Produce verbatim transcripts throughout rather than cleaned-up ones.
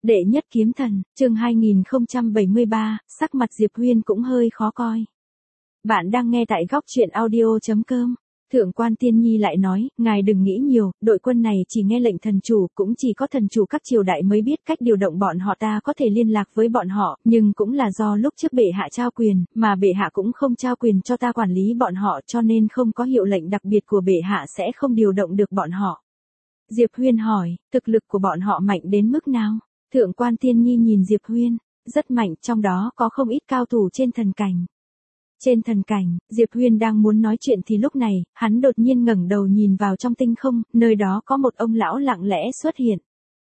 Đệ nhất kiếm thần, chương hai nghìn không trăm bảy mươi ba, sắc mặt Diệp Huyên cũng hơi khó coi. Bạn đang nghe tại góc truyện audio chấm com. Thượng quan Tiên Nhi lại nói, ngài đừng nghĩ nhiều, đội quân này chỉ nghe lệnh thần chủ, cũng chỉ có thần chủ các triều đại mới biết cách điều động bọn họ, ta có thể liên lạc với bọn họ, nhưng cũng là do lúc trước bệ hạ trao quyền, mà bệ hạ cũng không trao quyền cho ta quản lý bọn họ, cho nên không có hiệu lệnh đặc biệt của bệ hạ sẽ không điều động được bọn họ. Diệp Huyên hỏi, thực lực của bọn họ mạnh đến mức nào? Thượng quan Tiên Nhi nhìn Diệp Huyên, rất mạnh, trong đó có không ít cao thủ trên thần cảnh. Trên thần cảnh, Diệp Huyên đang muốn nói chuyện thì lúc này, hắn đột nhiên ngẩng đầu nhìn vào trong tinh không, nơi đó có một ông lão lặng lẽ xuất hiện.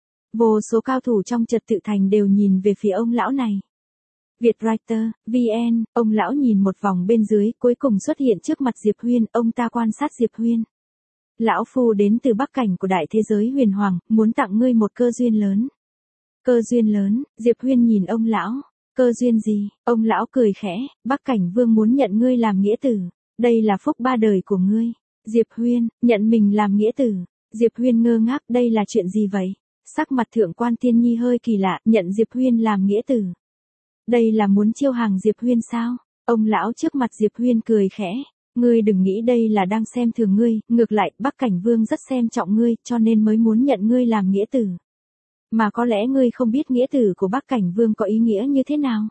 Vô số cao thủ trong trật tự thành đều nhìn về phía ông lão này. Vietwriter, vê en, ông lão nhìn một vòng bên dưới, cuối cùng xuất hiện trước mặt Diệp Huyên, ông ta quan sát Diệp Huyên. Lão phu đến từ Bắc cảnh của đại thế giới huyền hoàng, muốn tặng ngươi một cơ duyên lớn. Cơ duyên lớn, Diệp Huyên nhìn ông lão. Cơ duyên gì? Ông lão cười khẽ, Bắc cảnh vương muốn nhận ngươi làm nghĩa tử. Đây là phúc ba đời của ngươi. Diệp Huyên, nhận mình làm nghĩa tử. Diệp Huyên ngơ ngác, đây là chuyện gì vậy? Sắc mặt thượng quan Tiên Nhi hơi kỳ lạ, nhận Diệp Huyên làm nghĩa tử. Đây là muốn chiêu hàng Diệp Huyên sao? Ông lão trước mặt Diệp Huyên cười khẽ. Ngươi đừng nghĩ đây là đang xem thường ngươi, ngược lại, Bắc cảnh vương rất xem trọng ngươi, cho nên mới muốn nhận ngươi làm nghĩa tử. Mà có lẽ ngươi không biết nghĩa tử của Bắc cảnh vương có ý nghĩa như thế nào.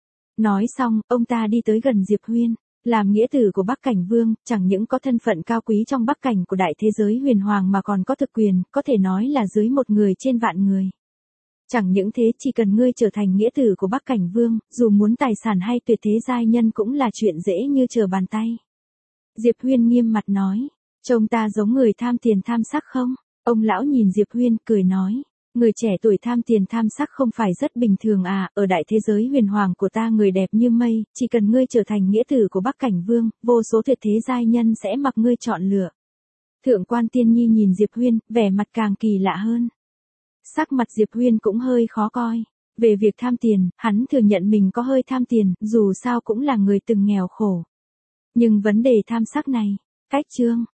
Nói xong, ông ta đi tới gần Diệp Huyên. Làm nghĩa tử của Bắc cảnh vương, chẳng những có thân phận cao quý trong Bắc cảnh của đại thế giới huyền hoàng mà còn có thực quyền, có thể nói là dưới một người trên vạn người. Chẳng những thế, chỉ cần ngươi trở thành nghĩa tử của Bắc cảnh vương, dù muốn tài sản hay tuyệt thế giai nhân cũng là chuyện dễ như trở bàn tay. Diệp Huyên nghiêm mặt nói, trông ta giống người tham tiền tham sắc không? Ông lão nhìn Diệp Huyên, cười nói, người trẻ tuổi tham tiền tham sắc không phải rất bình thường à, ở đại thế giới huyền hoàng của ta người đẹp như mây, chỉ cần ngươi trở thành nghĩa tử của Bắc cảnh vương, vô số tuyệt thế giai nhân sẽ mặc ngươi chọn lựa. Thượng quan Tiên Nhi nhìn Diệp Huyên, vẻ mặt càng kỳ lạ hơn. Sắc mặt Diệp Huyên cũng hơi khó coi. Về việc tham tiền, hắn thừa nhận mình có hơi tham tiền, dù sao cũng là người từng nghèo khổ. Nhưng vấn đề tham sắc này, cách chương,